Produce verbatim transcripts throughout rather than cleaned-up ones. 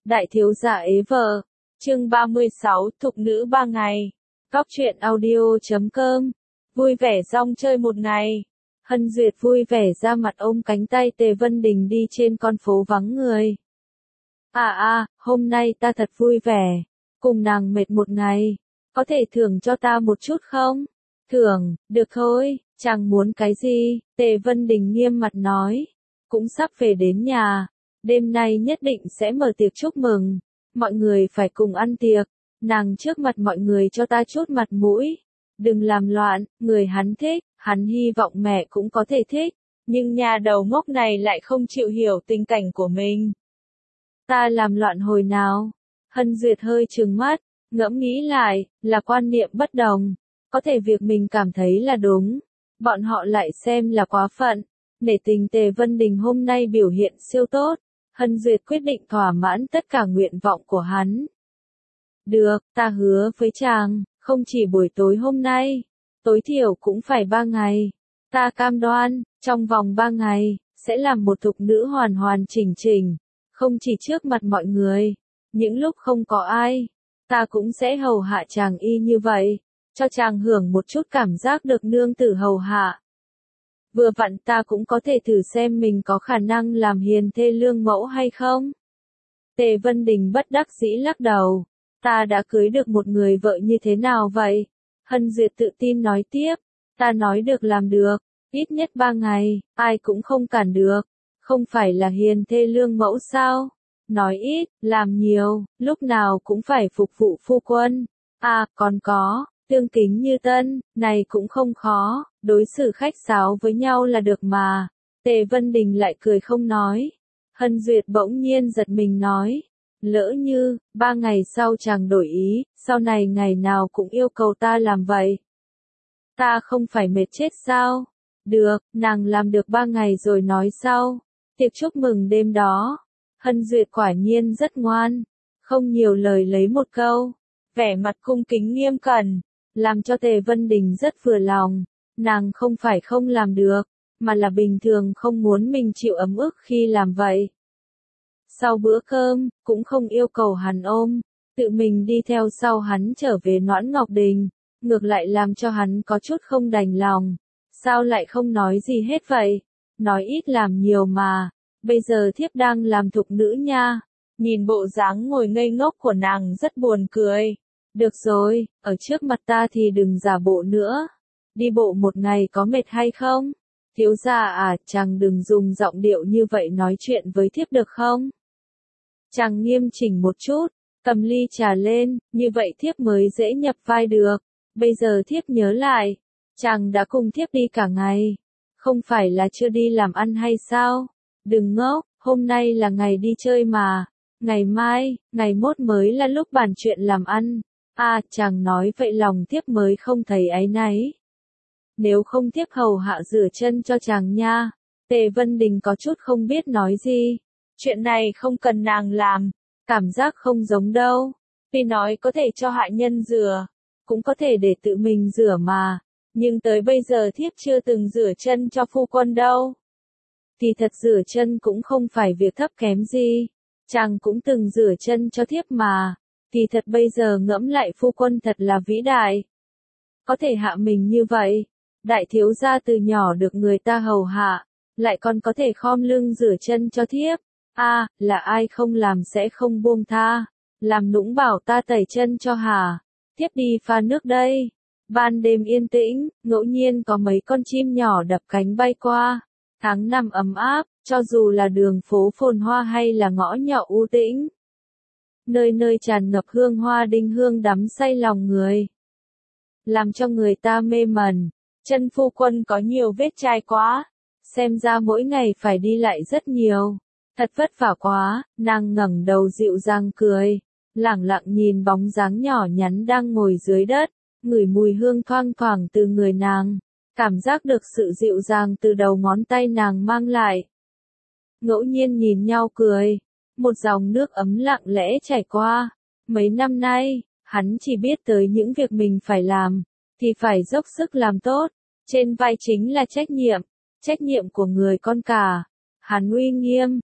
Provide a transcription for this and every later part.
Đại thiếu gia ế vợ. Chương ba mươi sáu, thục nữ ba ngày. Cóc truyện audio chấm com. Vui vẻ rong chơi một ngày. Hân Duyệt vui vẻ ra mặt ôm cánh tay Tề Vân Đình đi trên con phố vắng người. À à, hôm nay ta thật vui vẻ. Cùng nàng mệt một ngày. Có thể thưởng cho ta một chút không? Thưởng, được thôi, chàng muốn cái gì? Tề Vân Đình nghiêm mặt nói. Cũng sắp về đến nhà. Đêm nay nhất định sẽ mở tiệc chúc mừng. Mọi người phải cùng ăn tiệc. Nàng trước mặt mọi người cho ta chút mặt mũi. Đừng làm loạn, người hắn thích, hắn hy vọng mẹ cũng có thể thích. Nhưng nhà đầu ngốc này lại không chịu hiểu tình cảnh của mình. Ta làm loạn hồi nào? Hân Duyệt hơi trừng mắt, ngẫm nghĩ lại, là quan niệm bất đồng. Có thể việc mình cảm thấy là đúng. Bọn họ lại xem là quá phận. Nể tình Tề Vân Đình hôm nay biểu hiện siêu tốt. Hân Duyệt quyết định thỏa mãn tất cả nguyện vọng của hắn. Được, ta hứa với chàng, không chỉ buổi tối hôm nay, tối thiểu cũng phải ba ngày. Ta cam đoan, trong vòng ba ngày, sẽ làm một thục nữ hoàn hoàn chỉnh chỉnh. Không chỉ trước mặt mọi người, những lúc không có ai, ta cũng sẽ hầu hạ chàng y như vậy, cho chàng hưởng một chút cảm giác được nương tử hầu hạ. Vừa vặn ta cũng có thể thử xem mình có khả năng làm hiền thê lương mẫu hay không. Tề Vân Đình bất đắc dĩ lắc đầu. Ta đã cưới được một người vợ như thế nào vậy? Hân Duyệt tự tin nói tiếp. Ta nói được làm được. Ít nhất ba ngày, ai cũng không cản được. Không phải là hiền thê lương mẫu sao? Nói ít, làm nhiều, lúc nào cũng phải phục vụ phu quân. À, còn có, tương kính như tân, này cũng không khó, đối xử khách sáo với nhau là được mà. Tề Vân Đình lại cười không nói. Hân Duyệt bỗng nhiên giật mình nói. Lỡ như, ba ngày sau chàng đổi ý, sau này ngày nào cũng yêu cầu ta làm vậy. Ta không phải mệt chết sao? Được, nàng làm được ba ngày rồi nói sau. Tiệc chúc mừng đêm đó. Hân Duyệt quả nhiên rất ngoan. Không nhiều lời lấy một câu. Vẻ mặt cung kính nghiêm cẩn. Làm cho Tề Vân Đình rất vừa lòng. Nàng không phải không làm được, mà là bình thường không muốn mình chịu ấm ức khi làm vậy. Sau bữa cơm, cũng không yêu cầu hắn ôm, tự mình đi theo sau hắn trở về Noãn Ngọc Đình, ngược lại làm cho hắn có chút không đành lòng. Sao lại không nói gì hết vậy? Nói ít làm nhiều mà, bây giờ thiếp đang làm thục nữ nha. Nhìn bộ dáng ngồi ngây ngốc của nàng rất buồn cười. Được rồi, ở trước mặt ta thì đừng giả bộ nữa. Đi bộ một ngày có mệt hay không? Thiếu gia à, chàng đừng dùng giọng điệu như vậy nói chuyện với thiếp được không? Chàng nghiêm chỉnh một chút, cầm ly trà lên, như vậy thiếp mới dễ nhập vai được. Bây giờ thiếp nhớ lại, chàng đã cùng thiếp đi cả ngày. Không phải là chưa đi làm ăn hay sao? Đừng ngốc, hôm nay là ngày đi chơi mà. Ngày mai, ngày mốt mới là lúc bàn chuyện làm ăn. À, chàng nói vậy lòng thiếp mới không thấy áy náy. Nếu không thiếp hầu hạ rửa chân cho chàng nha. Tề Vân Đình có chút không biết nói gì. Chuyện này không cần nàng làm. Cảm giác không giống đâu. Tuy nói có thể cho hạ nhân rửa, cũng có thể để tự mình rửa mà. Nhưng tới bây giờ thiếp chưa từng rửa chân cho phu quân đâu. Thì thật rửa chân cũng không phải việc thấp kém gì. Chàng cũng từng rửa chân cho thiếp mà. Thì thật bây giờ ngẫm lại phu quân thật là vĩ đại. Có thể hạ mình như vậy. Đại thiếu gia từ nhỏ được người ta hầu hạ. Lại còn có thể khom lưng rửa chân cho thiếp. À, là ai không làm sẽ không buông tha. Làm nũng bảo ta tẩy chân cho hả? Thiếp đi pha nước đây. Ban đêm yên tĩnh, ngẫu nhiên có mấy con chim nhỏ đập cánh bay qua. Tháng năm ấm áp, cho dù là đường phố phồn hoa hay là ngõ nhỏ u tĩnh. Nơi nơi tràn ngập hương hoa đinh hương đắm say lòng người. Làm cho người ta mê mẩn. Chân phu quân có nhiều vết chai quá. Xem ra mỗi ngày phải đi lại rất nhiều. Thật vất vả quá, nàng ngẩng đầu dịu dàng cười. Lẳng lặng nhìn bóng dáng nhỏ nhắn đang ngồi dưới đất. Ngửi mùi hương thoang thoảng từ người nàng. Cảm giác được sự dịu dàng từ đầu ngón tay nàng mang lại. Ngẫu nhiên nhìn nhau cười. Một dòng nước ấm lặng lẽ chảy qua. Mấy năm nay, hắn chỉ biết tới những việc mình phải làm, thì phải dốc sức làm tốt. Trên vai chính là trách nhiệm, trách nhiệm của người con cả. Hắn uy nghiêm,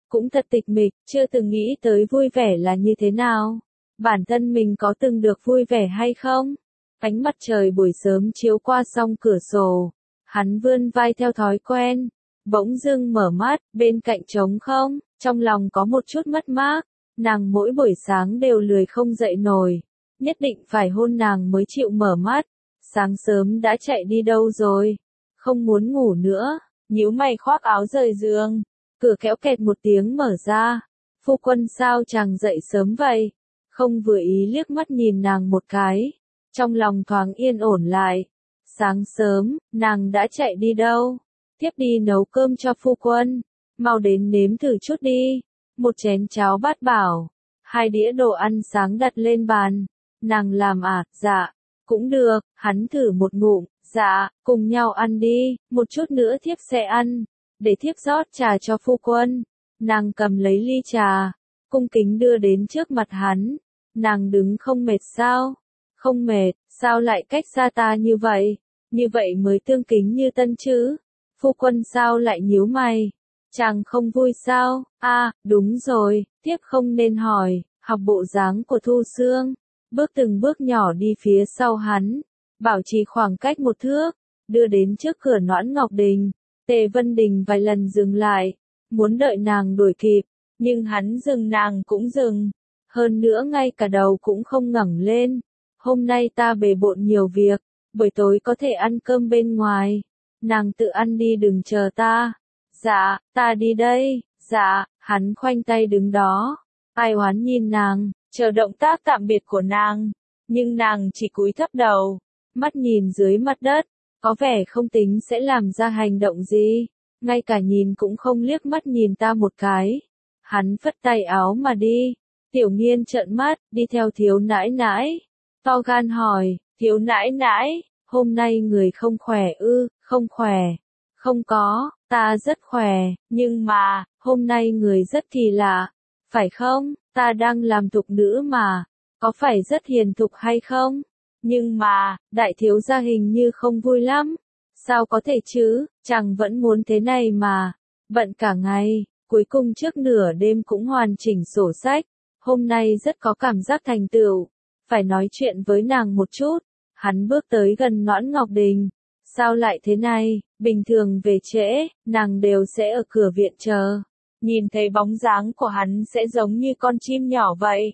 cũng thật tịch mịch, chưa từng nghĩ tới vui vẻ là như thế nào. Bản thân mình có từng được vui vẻ hay không? Ánh mặt trời buổi sớm chiếu qua song cửa sổ, hắn vươn vai theo thói quen, bỗng dưng mở mắt, bên cạnh trống không, trong lòng có một chút mất mát, nàng mỗi buổi sáng đều lười không dậy nổi, nhất định phải hôn nàng mới chịu mở mắt, sáng sớm đã chạy đi đâu rồi, không muốn ngủ nữa, nhíu mày khoác áo rời giường, cửa kéo kẹt một tiếng mở ra, phu quân sao chàng dậy sớm vậy, không vừa ý liếc mắt nhìn nàng một cái, trong lòng thoáng yên ổn lại, sáng sớm, nàng đã chạy đi đâu, tiếp đi nấu cơm cho phu quân, mau đến nếm thử chút đi, một chén cháo bát bảo, hai đĩa đồ ăn sáng đặt lên bàn, nàng làm à, dạ, cũng được, hắn thử một ngụm, dạ, cùng nhau ăn đi, một chút nữa thiếp sẽ ăn, để thiếp rót trà cho phu quân, nàng cầm lấy ly trà, cung kính đưa đến trước mặt hắn, nàng đứng không mệt sao, không mệt, sao lại cách xa ta như vậy, như vậy mới tương kính như tân chứ, phu quân sao lại nhíu mày, chàng không vui sao, a à, đúng rồi, tiếp không nên hỏi, học bộ dáng của Thu Sương, bước từng bước nhỏ đi phía sau hắn, bảo trì khoảng cách một thước, đưa đến trước cửa Noãn Ngọc Đình, Tề Vân Đình vài lần dừng lại, muốn đợi nàng đuổi kịp, nhưng hắn dừng nàng cũng dừng, hơn nữa ngay cả đầu cũng không ngẩng lên, hôm nay ta bề bộn nhiều việc, buổi tối có thể ăn cơm bên ngoài, nàng tự ăn đi đừng chờ ta, dạ, ta đi đây, dạ, hắn khoanh tay đứng đó, ai oán nhìn nàng, chờ động tác tạm biệt của nàng, nhưng nàng chỉ cúi thấp đầu, mắt nhìn dưới mặt đất, có vẻ không tính sẽ làm ra hành động gì, ngay cả nhìn cũng không liếc mắt nhìn ta một cái, hắn phất tay áo mà đi, Tiểu Nghiên trợn mắt, đi theo thiếu nãi nãi, to gan hỏi, thiếu nãi nãi, hôm nay người không khỏe ư, không khỏe, không có, ta rất khỏe, nhưng mà, hôm nay người rất kỳ lạ, phải không, ta đang làm thục nữ mà, có phải rất hiền thục hay không, nhưng mà, đại thiếu gia hình như không vui lắm, sao có thể chứ, chàng vẫn muốn thế này mà, bận cả ngày, cuối cùng trước nửa đêm cũng hoàn chỉnh sổ sách, hôm nay rất có cảm giác thành tựu, phải nói chuyện với nàng một chút, hắn bước tới gần Noãn Ngọc Đình, sao lại thế này, bình thường về trễ, nàng đều sẽ ở cửa viện chờ, nhìn thấy bóng dáng của hắn sẽ giống như con chim nhỏ vậy,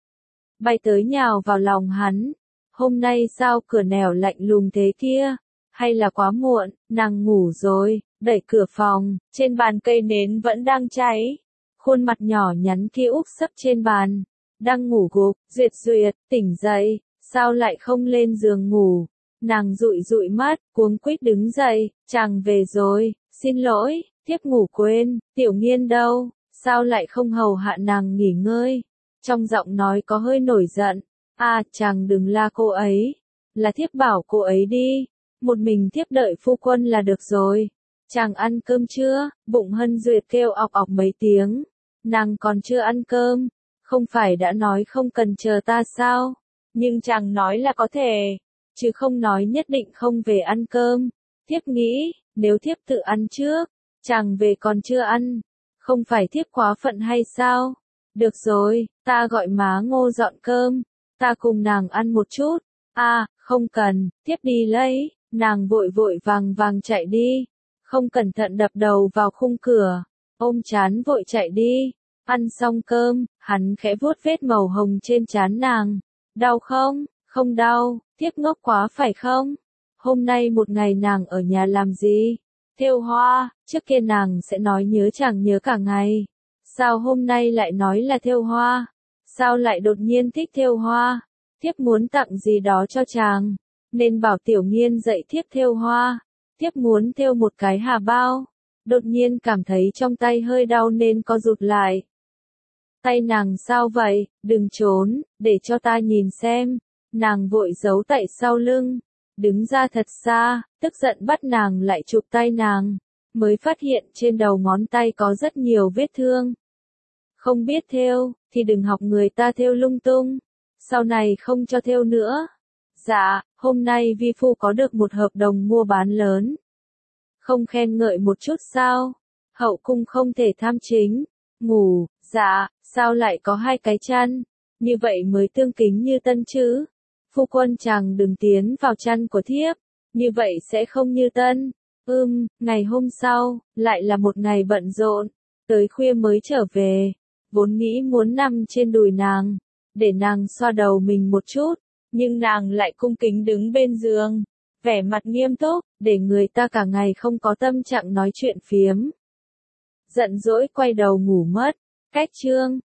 bay tới nhào vào lòng hắn, hôm nay sao cửa nẻo lạnh lùng thế kia, hay là quá muộn, nàng ngủ rồi, đẩy cửa phòng, trên bàn cây nến vẫn đang cháy, khuôn mặt nhỏ nhắn kia úp sấp trên bàn, đang ngủ gục, Duyệt Duyệt, tỉnh dậy, sao lại không lên giường ngủ, nàng dụi dụi mắt, cuống quýt đứng dậy, chàng về rồi, xin lỗi, thiếp ngủ quên, Tiểu Nghiên đâu, sao lại không hầu hạ nàng nghỉ ngơi, trong giọng nói có hơi nổi giận, à, chàng đừng la cô ấy, là thiếp bảo cô ấy đi, một mình thiếp đợi phu quân là được rồi, chàng ăn cơm chưa, bụng Hân Duyệt kêu ọc ọc mấy tiếng, nàng còn chưa ăn cơm, không phải đã nói không cần chờ ta sao, nhưng chàng nói là có thể, chứ không nói nhất định không về ăn cơm, thiếp nghĩ, nếu thiếp tự ăn trước, chàng về còn chưa ăn, không phải thiếp quá phận hay sao, được rồi, ta gọi má Ngô dọn cơm, ta cùng nàng ăn một chút, à, không cần, thiếp đi lấy, nàng vội vội vàng vàng chạy đi, không cẩn thận đập đầu vào khung cửa, ôm chán vội chạy đi, ăn xong cơm, hắn khẽ vuốt vết màu hồng trên trán nàng, đau không, không đau, thiếp ngốc quá phải không, hôm nay một ngày nàng ở nhà làm gì, thêu hoa, trước kia nàng sẽ nói nhớ chàng nhớ cả ngày, sao hôm nay lại nói là thêu hoa, sao lại đột nhiên thích thêu hoa, thiếp muốn tặng gì đó cho chàng, nên bảo Tiểu Nghiên dạy thiếp thêu hoa, thiếp muốn thêu một cái hà bao, đột nhiên cảm thấy trong tay hơi đau nên co rụt lại. Tay nàng sao vậy, đừng trốn, để cho ta nhìn xem, nàng vội giấu tại sau lưng, đứng ra thật xa, tức giận bắt nàng lại chụp tay nàng, mới phát hiện trên đầu ngón tay có rất nhiều vết thương. Không biết thêu, thì đừng học người ta thêu lung tung, sau này không cho thêu nữa. Dạ, hôm nay vi phu có được một hợp đồng mua bán lớn. Không khen ngợi một chút sao? Hậu cung không thể tham chính, Ngủ, dạ, sao lại có hai cái chăn? Như vậy mới tương kính như tân chứ. Phu quân chàng đừng tiến vào chăn của thiếp, như vậy sẽ không như tân. Ưm, ngày hôm sau, lại là một ngày bận rộn, tới khuya mới trở về, vốn nghĩ muốn nằm trên đùi nàng, để nàng xoa đầu mình một chút, nhưng nàng lại cung kính đứng bên giường, vẻ mặt nghiêm túc, để người ta cả ngày không có tâm trạng nói chuyện phiếm. Giận dỗi quay đầu ngủ mất, cách chương